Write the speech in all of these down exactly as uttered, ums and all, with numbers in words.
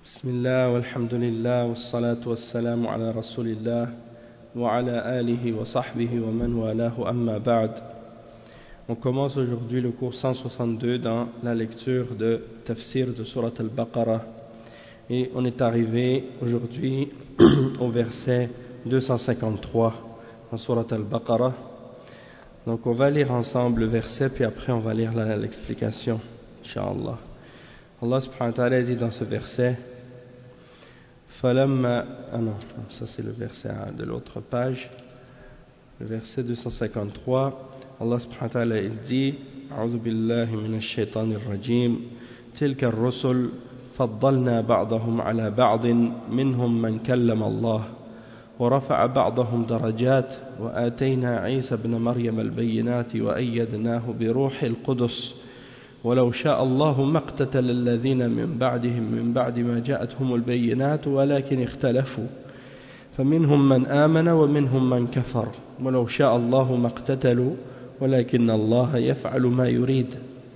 Bismillah, walhamdulillah, wassalatu wassalamu ala rasulillah, wa ala alihi wa sahbihi wa man walahu amma ba'd. On commence aujourd'hui le cours cent soixante-deux dans la lecture de Tafsir de Surat al-Baqarah. Et on est arrivé aujourd'hui au verset deux cent cinquante-trois dans Surat al-Baqarah. Donc on va lire ensemble le verset, puis après on va lire la, l'explication, Inch'Allah. Allah subhanahu wa ta'ala dit dans ce verset, Falamma, ah non, ça c'est le verset de l'autre page, le verset deux cent cinquante-trois, Allah subhanahu wa ta'ala il dit, A'udhu billahi minash shaitanir rajim, Tilka ar-rusul faddalna ba'dahum ala ba'din minhum man kallama Allah, wa rafa'a ba'dahum darajat, wa atayna Isa ibn Maryam al-bayyinati wa ayyadnahu bi ruhil qudus. ولو شاء الله ما اقتتل الذين من بعدهم من بعد ما جاءتهم البينات ولكن اختلفوا فمنهم من آمن ومنهم من كفر ولو شاء الله ما اقتتلوا ولكن الله يفعل ما يريد.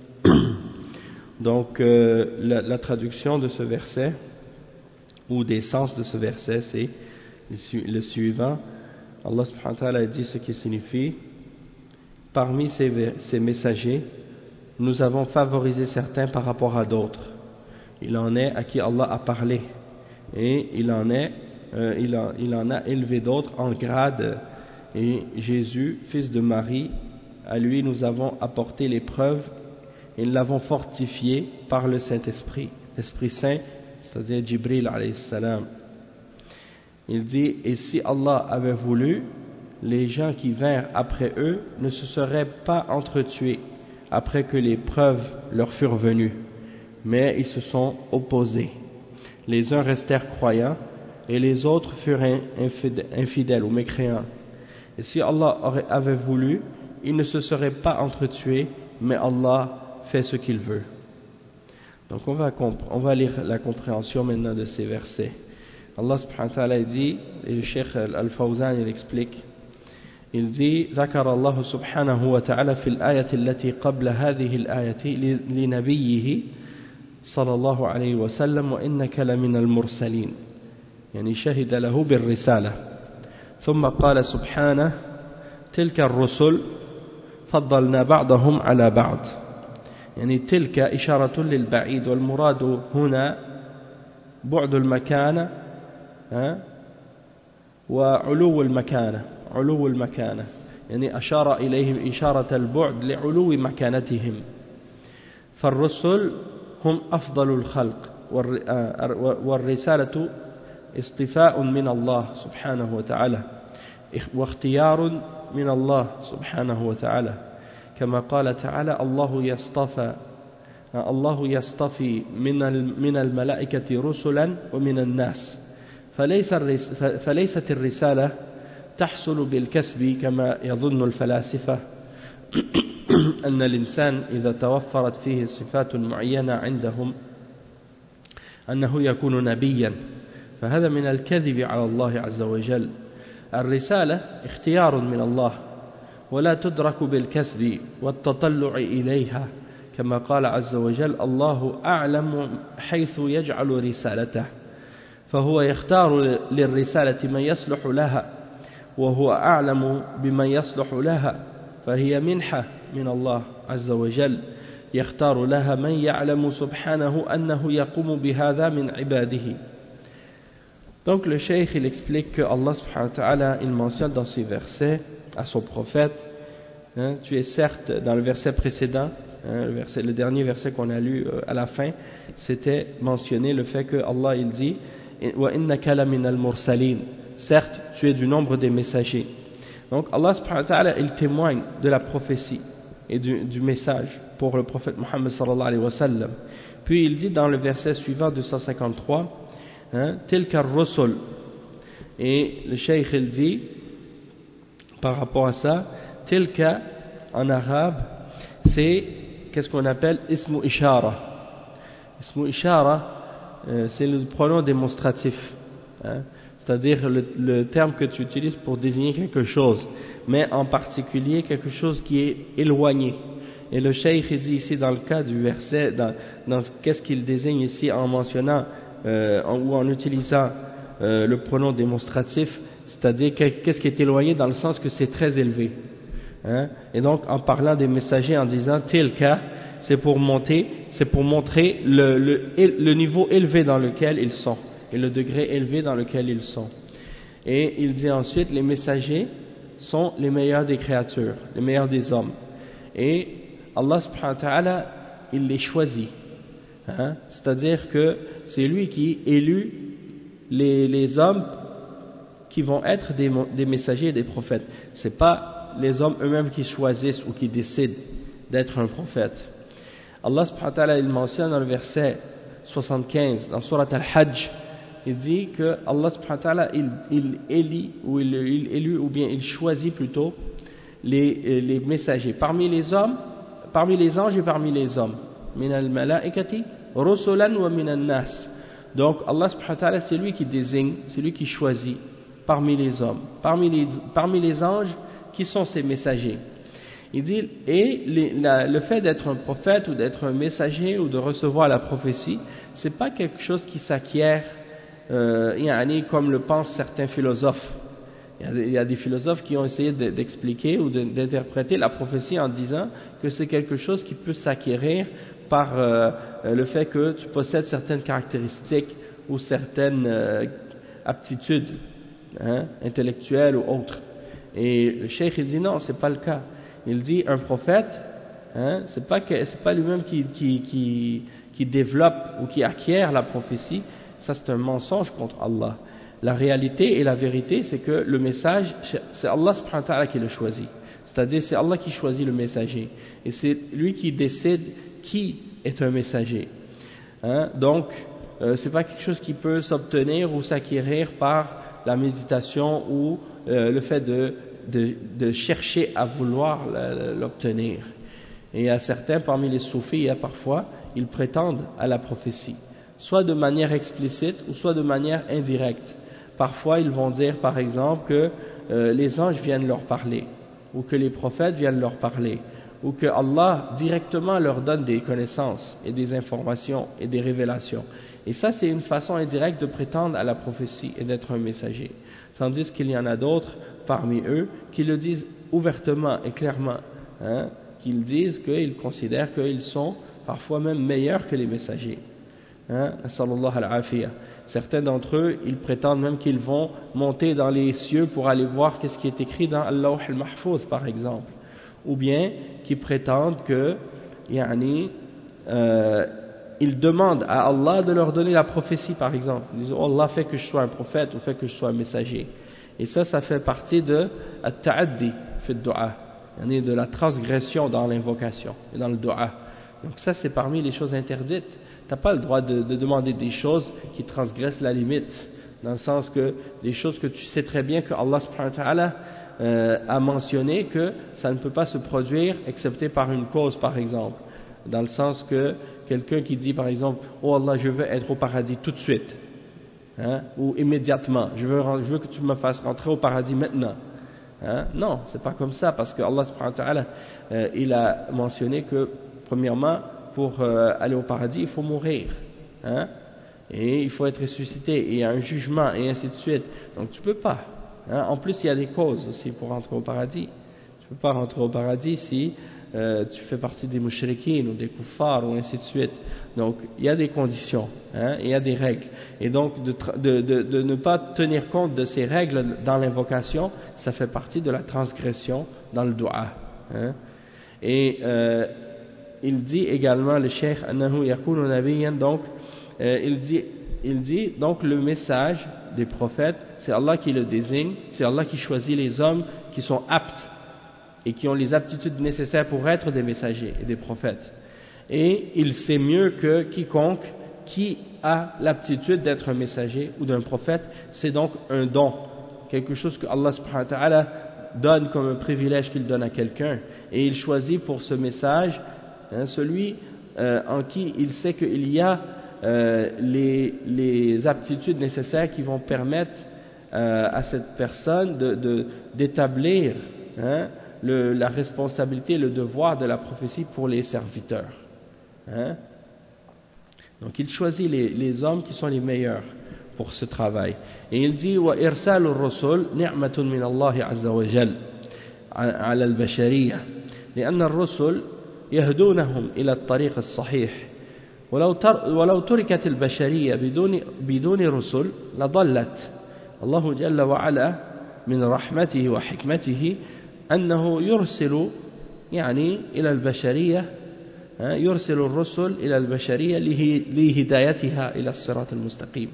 Donc euh, la, la traduction de ce verset ou des sens de ce verset c'est le, le suivant. Allah subhanahu wa ta'ala dit ce qui signifie: parmi ces, ces messagers nous avons favorisé certains par rapport à d'autres. Il en est à qui Allah a parlé. Et il en, est, euh, il en, il en a élevé d'autres en grade. Et Jésus, fils de Marie, à lui nous avons apporté les preuves et nous l'avons fortifié par le Saint-Esprit. L'Esprit Saint, c'est-à-dire Jibril alayhi salam. Il dit, et si Allah avait voulu, les gens qui vinrent après eux ne se seraient pas entretués après que les preuves leur furent venues, mais ils se sont opposés. Les uns restèrent croyants et les autres furent infidèles ou mécréants. Et si Allah aurait, avait voulu, ils ne se seraient pas entretués, mais Allah fait ce qu'il veut. Donc on va, on va lire la compréhension maintenant de ces versets. Allah subhanahu wa ta'ala dit, et le Cheikh Al-Fawzan il explique, il dit ذكر الله سبحانه وتعالى في الآية التي قبل هذه الآية لنبيه صلى الله عليه وسلم وإنك لمن المرسلين يعني شهد له بالرسالة ثم قال سبحانه تلك الرسل فضلنا بعضهم على بعض يعني تلك إشارة للبعيد والمراد هنا بعد المكانة وعلو المكانة علو المكانة يعني أشار إليهم إشارة البعد لعلو مكانتهم فالرسل هم أفضل الخلق والرسالة اصطفاء من الله سبحانه وتعالى واختيار من الله سبحانه وتعالى كما قال تعالى الله يصطفى الله يصطفي من من الملائكة رسلا ومن الناس فليس فليست الرسالة تحصل بالكسب كما يظن الفلاسفة أن الإنسان إذا توفرت فيه صفات معينة عندهم أنه يكون نبيا فهذا من الكذب على الله عز وجل. الرسالة اختيار من الله ولا تدرك بالكسب والتطلع إليها كما قال عز وجل الله أعلم حيث يجعل رسالته فهو يختار للرسالة من يصلح لها وهو أعلم بمن يصلح لها فهي منحة من الله عز وجل يختار لها من يعلم سبحانه أنه يقوم بهذا من عباده. Donc le cheikh il explique que Allah subhanahu wa ta'ala il mentionne dans ces versets à son prophète, hein, tu es certes dans le verset précédent, hein, le, verset, le dernier verset qu'on a lu euh, à la fin, c'était mentionné le fait que Allah il dit wa innaka laminal mursalin. Certes, tu es du nombre des messagers. Donc Allah subhanahu wa ta'ala, il témoigne de la prophétie et du, du message pour le prophète Muhammad sallallahu alayhi wa sallam. Puis il dit dans le verset suivant deux cent cinquante-trois, hein, Tilka ar-rusul. Et le cheikh il dit par rapport à ça, Tilka en arabe, c'est qu'est-ce qu'on appelle ismu ishara. Ismu ishara, euh, c'est le pronom démonstratif. Hein. C'est-à-dire le, le terme que tu utilises pour désigner quelque chose, mais en particulier quelque chose qui est éloigné. Et le cheikh dit ici dans le cas du verset, dans, dans qu'est-ce qu'il désigne ici en mentionnant euh, en, ou en utilisant euh, le pronom démonstratif, c'est-à-dire qu'est-ce qui est éloigné dans le sens que c'est très élevé. Hein? Et donc en parlant des messagers en disant tilka, c'est pour monter, c'est pour montrer le, le, le niveau élevé dans lequel ils sont et le degré élevé dans lequel ils sont. Et il dit ensuite, les messagers sont les meilleurs des créatures, les meilleurs des hommes. Et Allah subhanahu wa ta'ala, il les choisit. Hein? C'est-à-dire que c'est lui qui élut les, les hommes qui vont être des, des messagers et des prophètes. C'est pas les hommes eux-mêmes qui choisissent ou qui décident d'être un prophète. Allah subhanahu wa ta'ala, il mentionne dans le verset soixante-quinze, dans Surat Al-Hajj, il dit que Allah subhanahu wa ta'ala, il, il élit, ou il, il élit, ou bien il choisit plutôt les, les messagers parmi les hommes, parmi les anges et parmi les hommes. Min al-mala'ikati rusulan wa min al-nas. Donc Allah subhanahu wa ta'ala, c'est lui qui désigne, c'est lui qui choisit parmi les hommes, parmi les, parmi les anges, qui sont ces messagers. Il dit, et les, la, le fait d'être un prophète ou d'être un messager ou de recevoir la prophétie, c'est pas quelque chose qui s'acquiert euh, comme le pensent certains philosophes. Il y, a des, il y a des philosophes qui ont essayé de, d'expliquer ou de, d'interpréter la prophétie en disant que c'est quelque chose qui peut s'acquérir par euh, le fait que tu possèdes certaines caractéristiques ou certaines euh, aptitudes hein, intellectuelles ou autres. Et le cheikh il dit non, c'est pas le cas. Il dit un prophète, hein, c'est pas que, c'est pas lui-même qui, qui, qui, qui développe ou qui acquiert la prophétie. Ça c'est un mensonge contre Allah. La réalité et la vérité, c'est que le message, c'est Allah subhanahu wa ta'ala qui le choisit. C'est-à-dire c'est Allah qui choisit le messager. Et c'est lui qui décide qui est un messager. Hein? Donc, euh, c'est pas quelque chose qui peut s'obtenir ou s'acquérir par la méditation ou euh, le fait de, de, de chercher à vouloir l'obtenir. Et il y a certains parmi les soufis, il y a parfois, ils prétendent à la prophétie, soit de manière explicite ou soit de manière indirecte. Parfois, ils vont dire, par exemple, que euh, les anges viennent leur parler, ou que les prophètes viennent leur parler, ou que Allah directement leur donne des connaissances et des informations et des révélations. Et ça, c'est une façon indirecte de prétendre à la prophétie et d'être un messager. Tandis qu'il y en a d'autres parmi eux qui le disent ouvertement et clairement, hein, qu'ils disent qu'ils considèrent qu'ils sont parfois même meilleurs que les messagers. Hein, sallallahu al-afiyah. Certains d'entre eux, ils prétendent même qu'ils vont monter dans les cieux pour aller voir qu'est-ce qui est écrit dans Al-Lawh al-Mahfouz, par exemple. Ou bien qui prétendent que, yani, euh, ils demandent à Allah de leur donner la prophétie, par exemple. Ils disent, oh, Allah fait que je sois un prophète ou fait que je sois un messager. Et ça, ça fait partie de at-ta'addi fi ad-du'a, yani de la transgression dans l'invocation et dans le du'a. Donc ça, c'est parmi les choses interdites. Tu n'as pas le droit de, de demander des choses qui transgressent la limite, dans le sens que des choses que tu sais très bien que Allah subhanahu wa ta'ala euh, a mentionné que ça ne peut pas se produire excepté par une cause, par exemple. Dans le sens que quelqu'un qui dit par exemple « Oh Allah, je veux être au paradis tout de suite hein, » ou « immédiatement, je veux, je veux que tu me fasses rentrer au paradis maintenant hein. » Non, c'est pas comme ça, parce que Allah subhanahu wa ta'ala euh, il a mentionné que premièrement, pour euh, aller au paradis, il faut mourir. Hein? Et il faut être ressuscité. Et il y a un jugement, et ainsi de suite. Donc tu ne peux pas. Hein? En plus, il y a des causes aussi pour rentrer au paradis. Tu ne peux pas rentrer au paradis si euh, tu fais partie des mouchriquines ou des kuffars, ou ainsi de suite. Donc, il y a des conditions. Hein? Il y a des règles. Et donc, de, de, de, de ne pas tenir compte de ces règles dans l'invocation, ça fait partie de la transgression dans le dua. Hein? Et... Euh, il dit également, le cheikh, annahu yakunu nabiyyan, donc, euh, il dit, il dit, donc, le message des prophètes, c'est Allah qui le désigne, c'est Allah qui choisit les hommes qui sont aptes et qui ont les aptitudes nécessaires pour être des messagers et des prophètes. Et il sait mieux que quiconque qui a l'aptitude d'être un messager ou d'un prophète, c'est donc un don, quelque chose que Allah subhanahu wa ta'ala donne comme un privilège qu'il donne à quelqu'un. Et il choisit pour ce message Hein, celui euh, en qui il sait qu'il y a euh, les, les aptitudes nécessaires qui vont permettre euh, à cette personne de, de, d'établir hein, le, la responsabilité, le devoir de la prophétie pour les serviteurs. Hein. Donc il choisit les, les hommes qui sont les meilleurs pour ce travail. Et il dit وإرسال الرسل نعمة من الله عز وجل على البشرية لأن الرسل يهدونهم إلى الطريق الصحيح ولو تر ولو تركت البشرية بدون بدون رسل لضلت. الله جل وعلا من رحمته وحكمته أنه يرسل يعني إلى البشرية يرسل الرسل إلى البشرية لهدايتها إلى الصراط المستقيم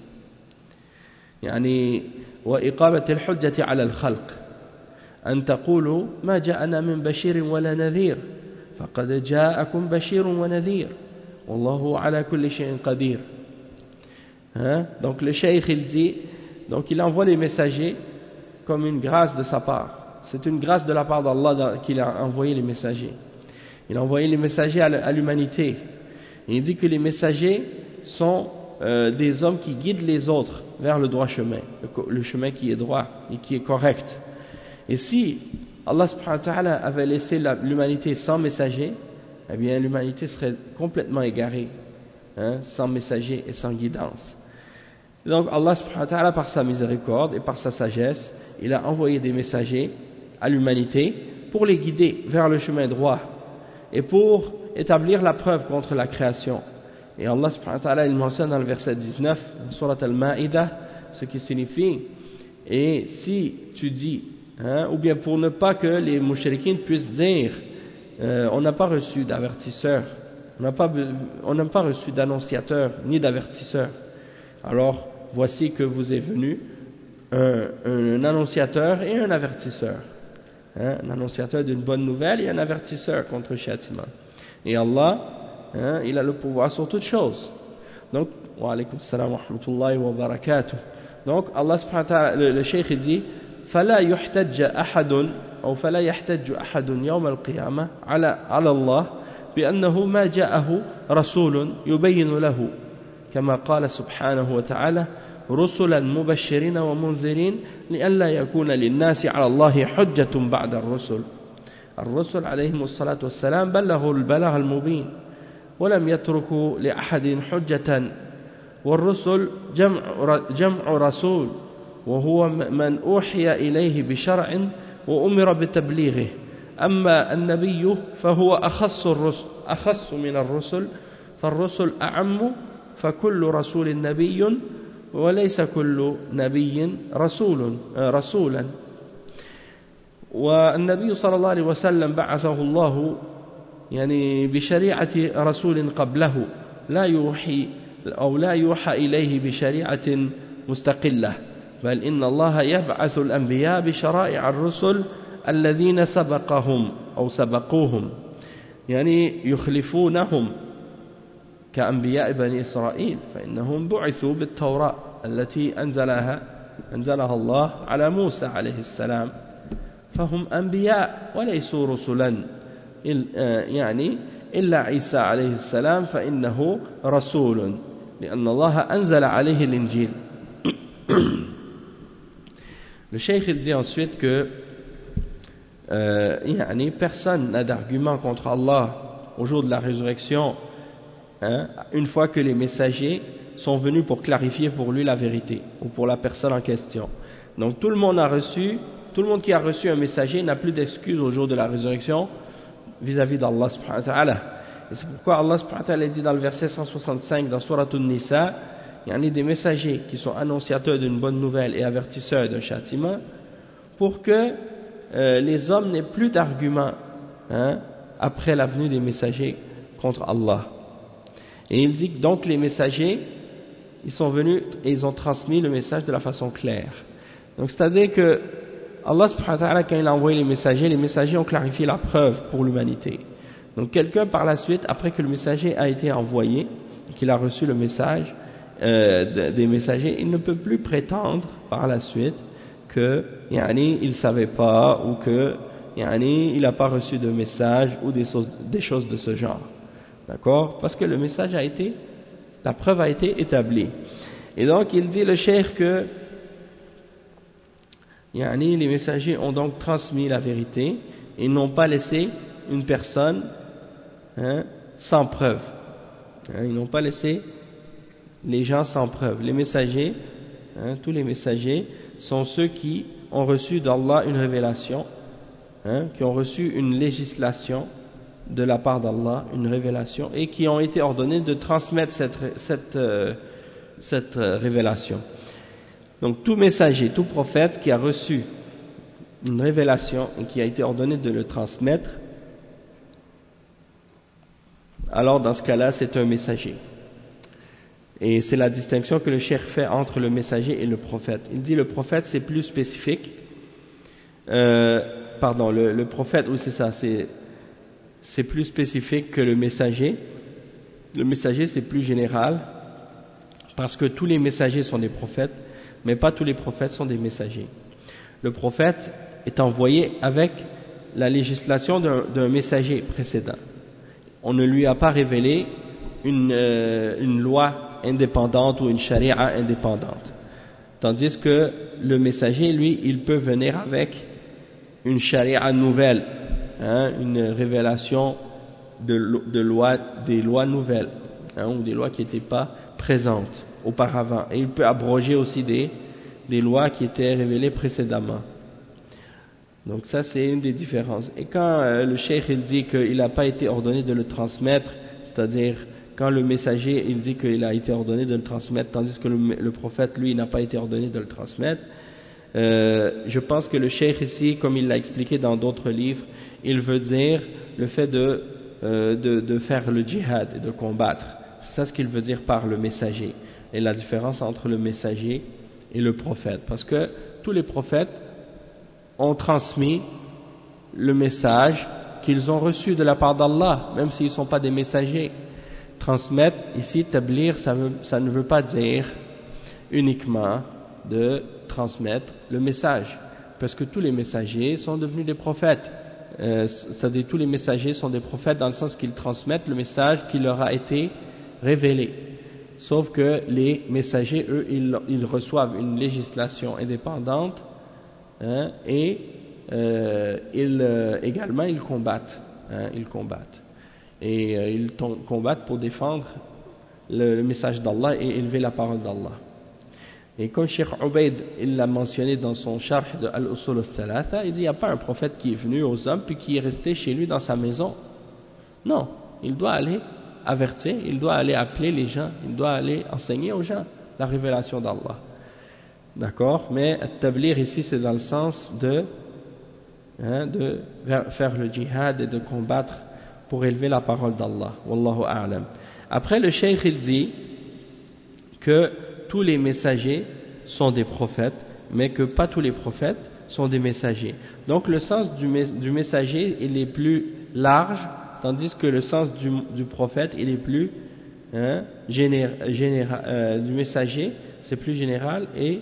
يعني وإقامة الحجة على الخلق أن تقولوا ما جاءنا من بشير ولا نذير فقد جاءكم بشير ونذير والله على كل شيء قدير. Hein? Donc le cheikh il dit, donc il envoie les messagers comme une grâce de sa part. C'est une grâce de la part d'Allah qu'il a envoyé les messagers. Il a envoyé les messagers à l'humanité. Et il dit que les messagers sont euh, des hommes qui guident les autres vers le droit chemin, le, le chemin qui est droit et qui est correct. Et si Allah subhanahu wa ta'ala avait laissé l'humanité sans messagers, eh bien l'humanité serait complètement égarée, hein, sans messagers et sans guidance. Donc Allah subhanahu wa ta'ala, par sa miséricorde et par sa sagesse, il a envoyé des messagers à l'humanité pour les guider vers le chemin droit et pour établir la preuve contre la création. Et Allah subhanahu wa ta'ala, il mentionne dans le verset dix-neuf, Surat al-Ma'idah, ce qui signifie, et si tu dis, hein, ou bien pour ne pas que les mouchriquins puissent dire, euh, on n'a pas reçu d'avertisseur, on n'a pas, on n'a pas reçu d'annonciateur ni d'avertisseur. Alors, voici que vous est venu un, un annonciateur et un avertisseur. Hein, un annonciateur d'une bonne nouvelle et un avertisseur contre le châtiment. Et Allah, hein, il a le pouvoir sur toutes choses. Donc, wa alaykum salam wa rahmatullahi wa barakatuh. Donc, Allah subhanahu wa ta'ala, le, le cheikh il dit, فلا يحتج أحد أو فلا يحتج أحد يوم القيامة على على الله بأنه ما جاءه رسول يبين له كما قال سبحانه وتعالى رسلا مبشرين ومنذرين لئلا يكون للناس على الله حجة بعد الرسل. الرسل عليهم الصلاة والسلام بلغوا البلاغ المبين ولم يتركوا لأحد حجة والرسل جمع جمع رسول وهو من أوحي إليه بشرع وأمر بتبليغه. أما النبي فهو أخص الرسل أخص من الرسل فالرسل أعم فكل رسول نبي وليس كل نبي رسول رسولا. والنبي صلى الله عليه وسلم بعثه الله يعني بشريعة رسول قبله لا يوحي أو لا يوحى إليه بشريعة مستقلة بل إن الله يبعث الأنبياء بشرائع الرسل الذين سبقهم أو سبقوهم يعني يخلفونهم كأنبياء بني إسرائيل فإنهم بعثوا بالتوراة التي أنزلها أنزلها الله على موسى عليه السلام فهم أنبياء وليسوا رسلا يعني إلا عيسى عليه السلام فإنه رسول لأن الله أنزل عليه الإنجيل. Le cheikh il dit ensuite que euh, yani, personne n'a d'argument contre Allah au jour de la résurrection, hein, une fois que les messagers sont venus pour clarifier pour lui la vérité ou pour la personne en question. Donc tout le monde a reçu, tout le monde qui a reçu un messager n'a plus d'excuses au jour de la résurrection vis-à-vis d'Allah subhanahu wa ta'ala. Et c'est pourquoi Allah subhanahu wa ta'ala dit dans le verset cent soixante-cinq dans Surat An-Nisa, il y en a des messagers qui sont annonciateurs d'une bonne nouvelle et avertisseurs d'un châtiment pour que euh, les hommes n'aient plus d'arguments, hein, après la venue des messagers contre Allah. Et il dit que donc les messagers, ils sont venus et ils ont transmis le message de la façon claire. Donc c'est-à-dire que Allah subhanahu wa ta'ala, quand il a envoyé les messagers, les messagers ont clarifié la preuve pour l'humanité. Donc quelqu'un par la suite, après que le messager a été envoyé, qu'il a reçu le message euh, des messagers, il ne peut plus prétendre par la suite que yani, il ne savait pas ou que yani, il n'a pas reçu de message ou des choses, des choses de ce genre. D'accord? Parce que le message a été, la preuve a été établie. Et donc il dit le cheikh que yani, les messagers ont donc transmis la vérité et n'ont pas laissé une personne, hein, sans preuve. Hein, ils n'ont pas laissé les gens sans preuve. Les messagers, hein, tous les messagers sont ceux qui ont reçu d'Allah une révélation, hein, qui ont reçu une législation de la part d'Allah, une révélation, et qui ont été ordonnés de transmettre cette, cette, euh, cette euh, révélation. Donc tout messager, tout prophète qui a reçu une révélation et qui a été ordonné de le transmettre, alors dans ce cas-là, c'est un messager. Et c'est la distinction que le cheikh fait entre le messager et le prophète. Il dit le prophète c'est plus spécifique. Euh, pardon, le, le prophète, oui c'est ça, c'est, c'est plus spécifique que le messager. Le messager c'est plus général, parce que tous les messagers sont des prophètes, mais pas tous les prophètes sont des messagers. Le prophète est envoyé avec la législation d'un, d'un messager précédent. On ne lui a pas révélé une, euh, une loi indépendante ou une charia indépendante. Tandis que le messager, lui, il peut venir avec une charia nouvelle, hein, une révélation de, de loi, des lois nouvelles, hein, ou des lois qui n'étaient pas présentes auparavant. Et il peut abroger aussi des, des lois qui étaient révélées précédemment. Donc ça, c'est une des différences. Et quand euh, le cheikh il dit qu'il n'a pas été ordonné de le transmettre, c'est-à-dire quand le messager il dit qu'il a été ordonné de le transmettre, tandis que le, le prophète, lui, n'a pas été ordonné de le transmettre, euh, je pense que le cheikh ici, comme il l'a expliqué dans d'autres livres, il veut dire le fait de, euh, de, de faire le djihad et de combattre. C'est ça ce qu'il veut dire par le messager. Et la différence entre le messager et le prophète. Parce que tous les prophètes ont transmis le message qu'ils ont reçu de la part d'Allah, même s'ils ne sont pas des messagers. Transmettre, ici, tablir, ça, veut, ça ne veut pas dire uniquement de transmettre le message, parce que tous les messagers sont devenus des prophètes. Euh, c'est-à-dire tous les messagers sont des prophètes dans le sens qu'ils transmettent le message qui leur a été révélé. Sauf que les messagers, eux, ils, ils reçoivent une législation indépendante, hein, et euh, ils, euh, également ils combattent, hein, ils combattent. Et euh, ils combattent pour défendre le, le message d'Allah et élever la parole d'Allah. Et comme Cheikh Ubaid il l'a mentionné dans son charh de Al-Usul al-Thalatha, il dit il n'y a pas un prophète qui est venu aux hommes puis qui est resté chez lui dans sa maison. Non, il doit aller avertir, il doit aller appeler les gens, il doit aller enseigner aux gens la révélation d'Allah. D'accord? Mais tablir ici c'est dans le sens de, hein, de faire le djihad et de combattre pour élever la parole d'Allah. Wallahu a'lam. Après le cheikh il dit que tous les messagers sont des prophètes, mais que pas tous les prophètes sont des messagers. Donc le sens du, du messager il est plus large, tandis que le sens du, du prophète il est plus hein, général, général euh, du messager c'est plus général et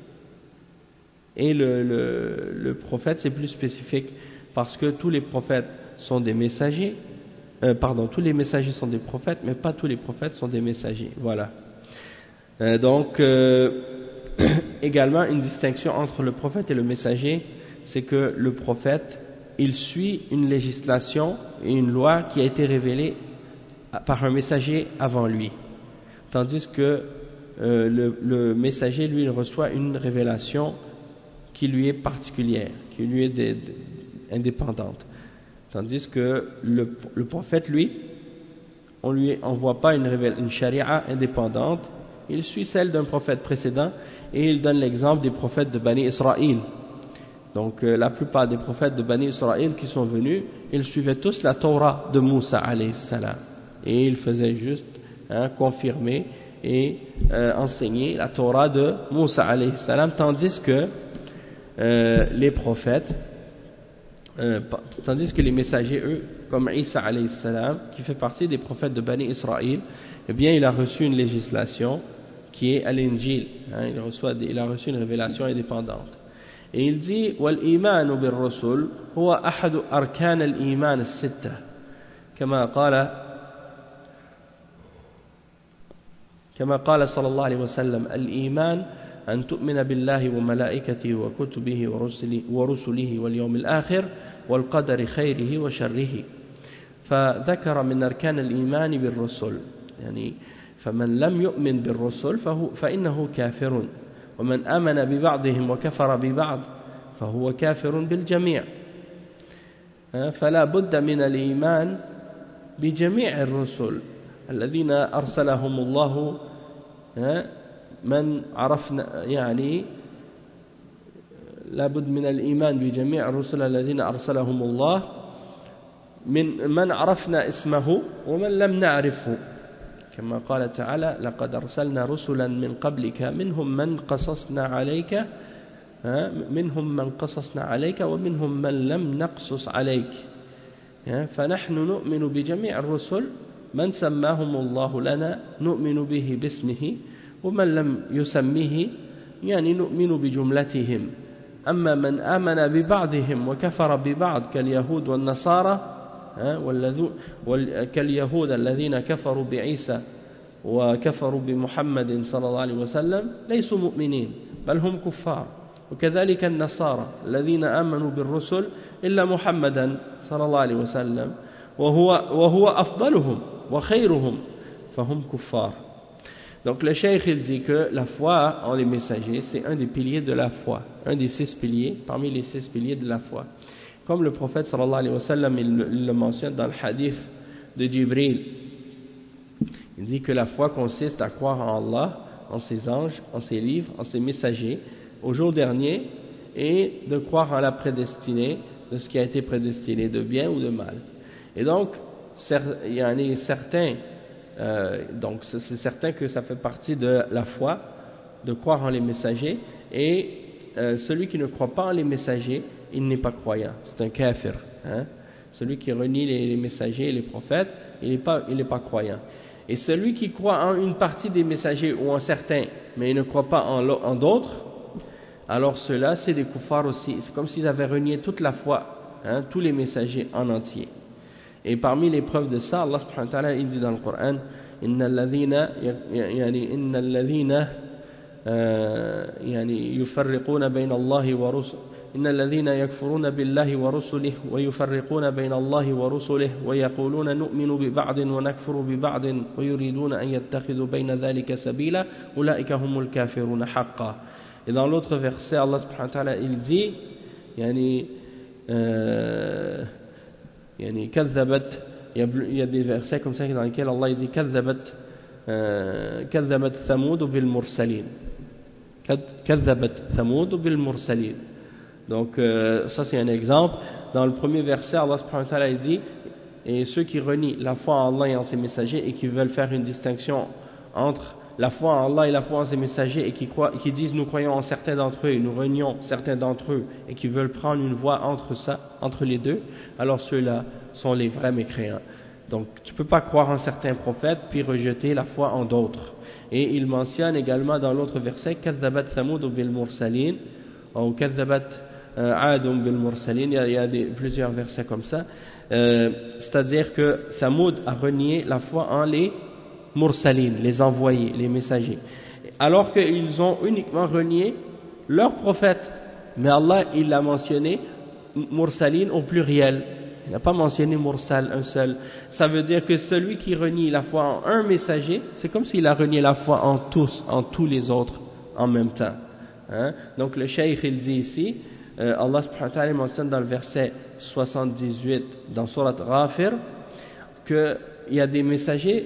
et le, le, le prophète c'est plus spécifique, parce que tous les prophètes sont des messagers. Euh, pardon, tous les messagers sont des prophètes, mais pas tous les prophètes sont des messagers. Voilà. Euh, donc, euh, également une distinction entre le prophète et le messager, c'est que le prophète, il suit une législation et une loi qui a été révélée par un messager avant lui, tandis que euh, le, le messager, lui, il reçoit une révélation qui lui est particulière, qui lui est de, de, indépendante. Tandis que le, le prophète, lui, on lui envoie pas une, une charia indépendante, il suit celle d'un prophète précédent et il donne l'exemple des prophètes de Bani Israël. Donc euh, la plupart des prophètes de Bani Israël qui sont venus, ils suivaient tous la Torah de Moussa alayhi salam et ils faisaient juste hein, confirmer et euh, enseigner la Torah de Moussa alayhi salam, tandis que euh, les prophètes Euh, tandis que les messagers, eux, comme Isa alayhi salam, qui fait partie des prophètes de Bani Israël, eh bien, il a reçu une législation qui est Al-Injil. Hein, il, reçoit des, il a reçu une révélation indépendante. Et il dit وَالْإِيمَانُ بِالرُّسُلِ هُوَ أَحَدُ أَرْكَانَ الْإِيمَانِ السِّتَّةِ كما قال كما قال صلى الله عليه وسلم الإيمان أن تؤمن بالله وملائكته وكتبه ورسله, ورسله واليوم الآخر والقدر خيره وشره فذكر من أركان الإيمان بالرسل يعني فمن لم يؤمن بالرسل فهو فإنه كافر ومن آمن ببعضهم وكفر ببعض فهو كافر بالجميع. فلا بد من الإيمان بجميع الرسل الذين أرسلهم الله من عرفنا يعني لا بد من الإيمان بجميع الرسل الذين أرسلهم الله من من عرفنا اسمه ومن لم نعرفه كما قال تعالى لقد أرسلنا رسلا من قبلك منهم من قصصنا عليك منهم من قصصنا عليك ومنهم من لم نقصص عليك. فنحن نؤمن بجميع الرسل من سماهم الله لنا نؤمن به باسمه ومن لم يسميه يعني نؤمن بجملتهم. أما من آمن ببعضهم وكفر ببعض كاليهود والنصارى كاليهود الذين كفروا بعيسى وكفروا بمحمد صلى الله عليه وسلم ليسوا مؤمنين بل هم كفار. وكذلك النصارى الذين آمنوا بالرسل إلا محمدا صلى الله عليه وسلم وهو, وهو أفضلهم وخيرهم فهم كفار. Donc le cheikh il dit que la foi en les messagers c'est un des piliers de la foi, un des six piliers parmi les six piliers de la foi. Comme le prophète sallallahu alayhi wa sallam il, il le mentionne dans le hadith de Jibril, il dit que la foi consiste à croire en Allah, en ses anges, en ses livres, en ses messagers, au jour dernier, et de croire en la prédestinée de ce qui a été prédestiné de bien ou de mal. Et donc il y en a certains Euh, donc c'est certain que ça fait partie de la foi de croire en les messagers et euh, celui qui ne croit pas en les messagers il n'est pas croyant, c'est un kafir hein? Celui qui renie les, les messagers et les prophètes il n'est pas, il n'est pas croyant. Et celui qui croit en une partie des messagers ou en certains mais il ne croit pas en, en d'autres, alors ceux-là c'est des kuffars aussi, c'est comme s'ils avaient renié toute la foi hein, tous les messagers en entier. Et parmi les preuves de ça, Allah subhanahu wa ta'ala il dit dans le Coran إن الذين يعني إن الذين يعني يفرقون بين الله ورسله إن الذين يكفرون بالله ورسله ويفرقون بين الله ورسله ويقولون نؤمن ببعض ونكفر ببعض ويريدون أن يتخذوا بين ذلك سبيلا أولئك هم الكافرون حقا. Et dans l'autre verset Allah subhanahu wa ta'ala il dit يعني يعني كذبت il y a des versets comme ça dans lesquels Allah dit كذبت كذبت ثمود بالمرسلين كذبت ثمود بالمرسلين. Donc euh, ça c'est un exemple. Dans le premier verset Allah subhanahu wa ta'ala il dit et ceux qui renient la foi en Allah et en ses messagers et qui veulent faire une distinction entre la foi en Allah et la foi en ses messagers et qui, croient, qui disent nous croyons en certains d'entre eux et nous renions certains d'entre eux et qui veulent prendre une voie entre ça, entre les deux, alors ceux-là sont les vrais mécréants. Donc tu ne peux pas croire en certains prophètes puis rejeter la foi en d'autres. Et il mentionne également dans l'autre verset كذبت ثمود بالمرسلين ou كذبت عاد بالمرسلين. Il y a des, plusieurs versets comme ça. Euh, c'est-à-dire que Thamoud a renié la foi en les Mursalin, les envoyés, les messagers, alors qu'ils ont uniquement renié leur prophète. Mais Allah, il l'a mentionné Mursalin au pluriel, il n'a pas mentionné Mursal, un seul. Ça veut dire que celui qui renie la foi en un messager, c'est comme s'il a renié la foi en tous, en tous les autres en même temps hein? Donc le cheikh il dit ici euh, Allah subhanahu wa ta'ala mentionne dans le verset soixante-dix-huit dans Surat Ghafir qu'il y a des messagers.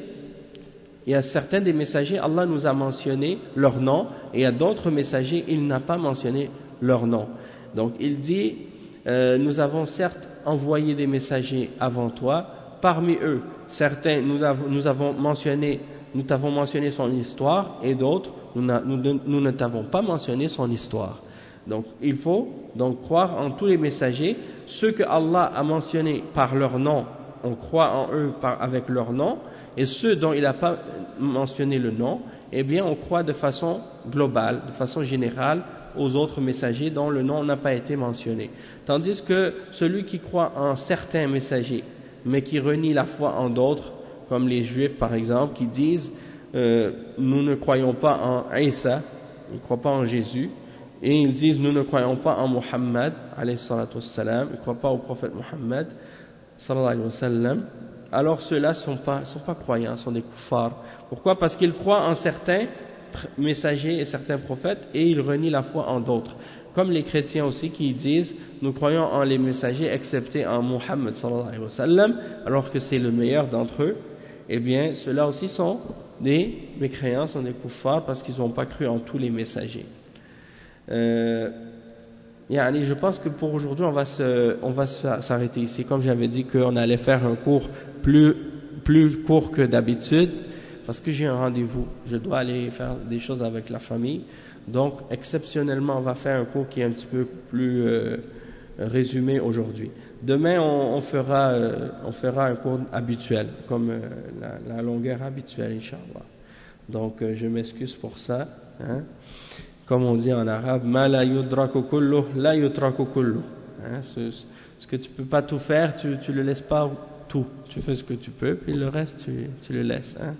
Il y a certains des messagers, Allah nous a mentionné leur nom, et il y a d'autres messagers, il n'a pas mentionné leur nom. Donc il dit, euh, nous avons certes envoyé des messagers avant toi, parmi eux, certains nous avons, nous avons mentionné, nous t'avons mentionné son histoire, et d'autres, nous, nous, nous ne t'avons pas mentionné son histoire. Donc il faut donc croire en tous les messagers, ceux que Allah a mentionnés par leur nom, on croit en eux par, avec leur nom, et ceux dont il n'a pas mentionné le nom, eh bien on croit de façon globale, de façon générale aux autres messagers dont le nom n'a pas été mentionné. Tandis que celui qui croit en certains messagers, mais qui renie la foi en d'autres, comme les Juifs par exemple, qui disent euh, nous ne croyons pas en Isa, ils ne croient pas en Jésus, et ils disent nous ne croyons pas en Muhammad, alayhi salatu wassalam, ils ne croient pas au prophète Muhammad, sallallahu alayhi wa sallam. alors ceux-là ne sont pas, sont pas croyants, sont des kuffars. Pourquoi? Parce qu'ils croient en certains messagers et certains prophètes et ils renient la foi en d'autres. Comme les chrétiens aussi qui disent nous croyons en les messagers excepté en Muhammad sallallahu alayhi wa sallam, alors que c'est le meilleur d'entre eux. Eh bien, ceux-là aussi sont des mécréants, sont des kuffars parce qu'ils n'ont pas cru en tous les messagers. Euh, Yani, je pense que pour aujourd'hui, on va se, on va s'arrêter ici. Comme j'avais dit qu'on allait faire un cours plus, plus court que d'habitude, parce que j'ai un rendez-vous. Je dois aller faire des choses avec la famille. Donc, exceptionnellement, on va faire un cours qui est un petit peu plus euh, résumé aujourd'hui. Demain, on, on fera, euh, on fera un cours habituel, comme euh, la, la longueur habituelle, Inch'Allah. Donc, euh, je m'excuse pour ça. Hein. Comme on dit en arabe, ma la yudraku kullu, la yutraku kullu. Ce, ce que tu peux pas tout faire, tu tu le laisses pas tout. Tu fais ce que tu peux, puis le reste, tu, tu le laisses. Hein?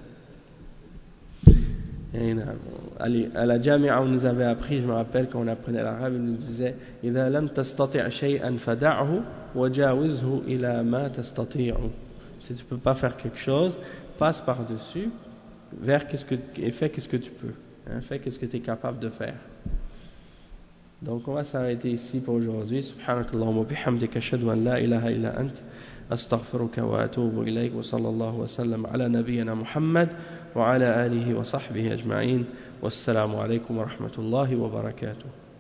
Et, à la Jami'a, on nous avait appris, je me rappelle quand on apprenait l'arabe, il nous disait إذا لم تستطع شيئا فدعه وجاوزه إلى ما تستطيع. Si tu peux pas faire quelque chose, passe par-dessus, vers qu'est-ce que et fais qu'est-ce que tu peux. Hein, fais qu'est-ce que tu es capable de faire. Donc on va s'arrêter ici pour aujourd'hui. Subhanakallahumma bihamdika ashhadu an la ilaha illa ant astaghfiruka wa atubu ilayk wa sallallahu wa sallam ala nabiyyina Muhammad wa ala alihi wa sahbihi ajma'in. Wassalamu alaykum wa rahmatullahi wa barakatuh.